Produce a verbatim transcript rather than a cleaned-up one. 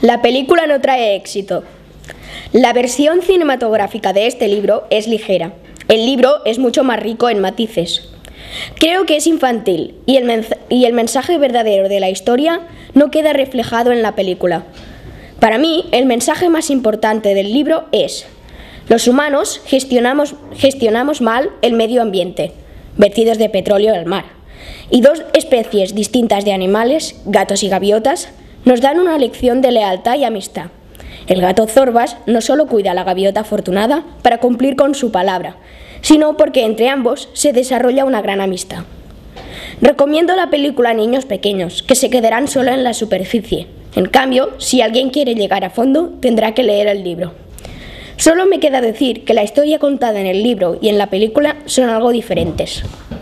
La película no trae éxito. La versión cinematográfica de este libro es ligera. El libro es mucho más rico en matices. Creo que es infantil y el, y el mensaje verdadero de la historia no queda reflejado en la película. Para mí, el mensaje más importante del libro es: los humanos gestionamos, gestionamos mal el medio ambiente, vertidos de petróleo al mar, y dos especies distintas de animales, gatos y gaviotas, nos dan una lección de lealtad y amistad. El gato Zorbas no solo cuida a la gaviota afortunada para cumplir con su palabra, sino porque entre ambos se desarrolla una gran amistad. Recomiendo la película a niños pequeños, que se quedarán solo en la superficie. En cambio, si alguien quiere llegar a fondo, tendrá que leer el libro. Solo me queda decir que la historia contada en el libro y en la película son algo diferentes.